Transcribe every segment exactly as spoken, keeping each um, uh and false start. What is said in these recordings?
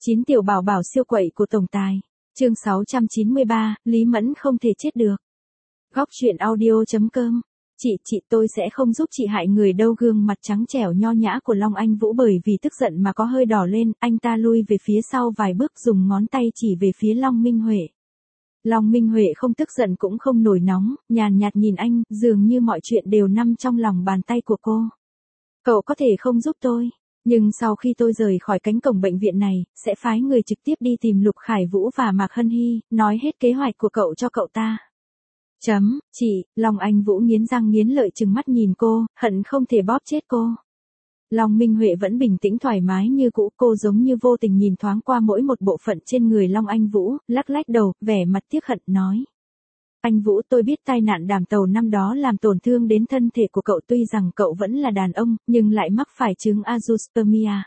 Chín tiểu bảo bảo siêu quậy của tổng tài. Chương sáu trăm chín mươi ba, Lý Mẫn không thể chết được. Góc truyện audio.com. Chị, chị tôi sẽ không giúp chị hại người đâu. Gương mặt trắng trẻo nho nhã của Long Anh Vũ bởi vì tức giận mà có hơi đỏ lên, anh ta lui về phía sau vài bước dùng ngón tay chỉ về phía Long Minh Huệ. Long Minh Huệ không tức giận cũng không nổi nóng, nhàn nhạt nhìn anh, dường như mọi chuyện đều nằm trong lòng bàn tay của cô. Cậu có thể không giúp tôi, nhưng sau khi tôi rời khỏi cánh cổng bệnh viện này, sẽ phái người trực tiếp đi tìm Lục Khải Vũ và Mạc Hân Hy, nói hết kế hoạch của cậu cho cậu ta. Chấm, chị, Long Anh Vũ nghiến răng nghiến lợi trừng mắt nhìn cô, hận không thể bóp chết cô. Long Minh Huệ vẫn bình tĩnh thoải mái như cũ, cô giống như vô tình nhìn thoáng qua mỗi một bộ phận trên người Long Anh Vũ, lắc lắc đầu, vẻ mặt tiếc hận nói. Anh Vũ, tôi biết tai nạn đàm tàu năm đó làm tổn thương đến thân thể của cậu, tuy rằng cậu vẫn là đàn ông, nhưng lại mắc phải chứng azoospermia.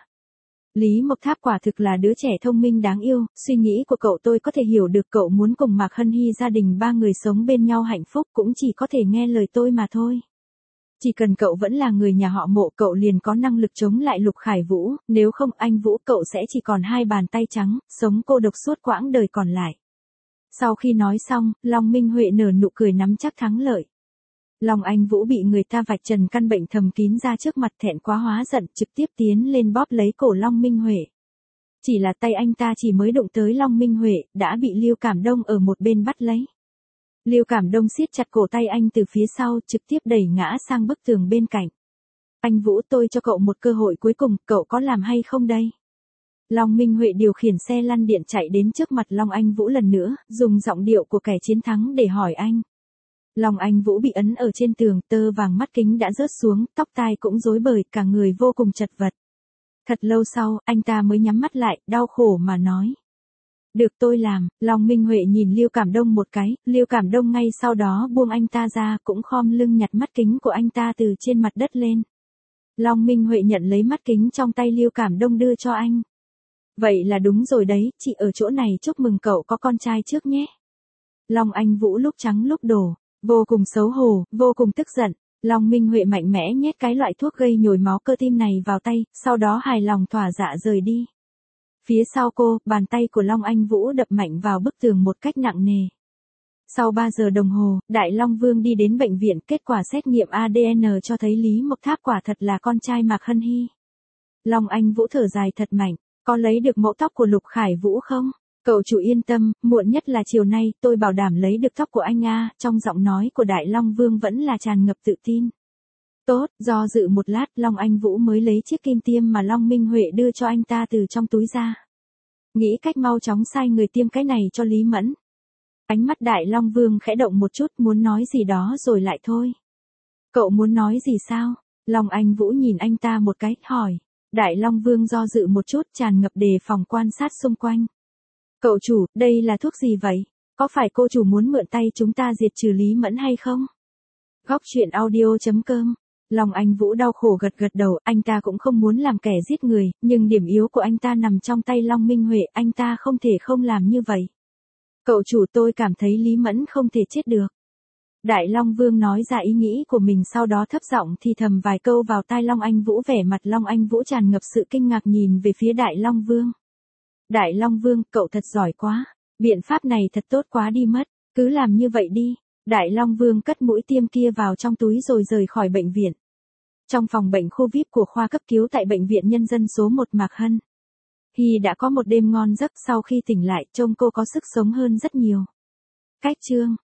Lý Mộc Tháp quả thực là đứa trẻ thông minh đáng yêu, suy nghĩ của cậu tôi có thể hiểu được, cậu muốn cùng Mạc Hân Hy gia đình ba người sống bên nhau hạnh phúc cũng chỉ có thể nghe lời tôi mà thôi. Chỉ cần cậu vẫn là người nhà họ Mộ, cậu liền có năng lực chống lại Lục Khải Vũ, nếu không anh Vũ cậu sẽ chỉ còn hai bàn tay trắng, sống cô độc suốt quãng đời còn lại. Sau khi nói xong, Long Minh Huệ nở nụ cười nắm chắc thắng lợi. Long Anh Vũ bị người ta vạch trần căn bệnh thầm kín ra trước mặt, thẹn quá hóa giận, trực tiếp tiến lên bóp lấy cổ Long Minh Huệ. Chỉ là tay anh ta chỉ mới đụng tới Long Minh Huệ, đã bị Liêu Cảm Đông ở một bên bắt lấy. Liêu Cảm Đông siết chặt cổ tay anh từ phía sau, trực tiếp đẩy ngã sang bức tường bên cạnh. Anh Vũ, tôi cho cậu một cơ hội cuối cùng, cậu có làm hay không đây? Long Minh Huệ điều khiển xe lăn điện chạy đến trước mặt Long Anh Vũ lần nữa, dùng giọng điệu của kẻ chiến thắng để hỏi anh. Long Anh Vũ bị ấn ở trên tường, tơ vàng mắt kính đã rớt xuống, tóc tai cũng rối bời, cả người vô cùng chật vật. Thật lâu sau, anh ta mới nhắm mắt lại, đau khổ mà nói. Được, tôi làm. Long Minh Huệ nhìn Liêu Cảm Đông một cái, Liêu Cảm Đông ngay sau đó buông anh ta ra, cũng khom lưng nhặt mắt kính của anh ta từ trên mặt đất lên. Long Minh Huệ nhận lấy mắt kính trong tay Liêu Cảm Đông đưa cho anh. Vậy là đúng rồi đấy, chị ở chỗ này chúc mừng cậu có con trai trước nhé. Long Anh Vũ lúc trắng lúc đổ, vô cùng xấu hổ, vô cùng tức giận. Long Minh Huệ mạnh mẽ nhét cái loại thuốc gây nhồi máu cơ tim này vào tay, sau đó hài lòng thỏa dạ rời đi. Phía sau cô, bàn tay của Long Anh Vũ đập mạnh vào bức tường một cách nặng nề. Sau ba giờ đồng hồ, Đại Long Vương đi đến bệnh viện, kết quả xét nghiệm a đê en cho thấy Lý Mộc Tháp quả thật là con trai Mạc Hân Hy. Long Anh Vũ thở dài thật mạnh, có lấy được mẫu tóc của Lục Khải Vũ không? Cậu chủ yên tâm, muộn nhất là chiều nay, tôi bảo đảm lấy được tóc của anh a. Trong giọng nói của Đại Long Vương vẫn là tràn ngập tự tin. Tốt, do dự một lát, Long Anh Vũ mới lấy chiếc kim tiêm mà Long Minh Huệ đưa cho anh ta từ trong túi ra. Nghĩ cách mau chóng sai người tiêm cái này cho Lý Mẫn. Ánh mắt Đại Long Vương khẽ động một chút, muốn nói gì đó rồi lại thôi. Cậu muốn nói gì sao? Long Anh Vũ nhìn anh ta một cái, hỏi. Đại Long Vương do dự một chút, tràn ngập đề phòng quan sát xung quanh. Cậu chủ, đây là thuốc gì vậy? Có phải cô chủ muốn mượn tay chúng ta diệt trừ Lý Mẫn hay không? Góc truyện audio.com. Long Anh Vũ đau khổ gật gật đầu, anh ta cũng không muốn làm kẻ giết người, nhưng điểm yếu của anh ta nằm trong tay Long Minh Huệ, anh ta không thể không làm như vậy. Cậu chủ, tôi cảm thấy Lý Mẫn không thể chết được. Đại Long Vương nói ra ý nghĩ của mình, sau đó thấp giọng thì thầm vài câu vào tai Long Anh Vũ, vẻ mặt Long Anh Vũ tràn ngập sự kinh ngạc nhìn về phía Đại Long Vương. Đại Long Vương, cậu thật giỏi quá, biện pháp này thật tốt quá đi mất, cứ làm như vậy đi. Đại Long Vương cất mũi tiêm kia vào trong túi rồi rời khỏi bệnh viện. Trong phòng bệnh khu vi ai pi của khoa cấp cứu tại bệnh viện nhân dân số một, Mạc Hân Hy đã có một đêm ngon giấc, sau khi tỉnh lại trông cô có sức sống hơn rất nhiều. Cách chương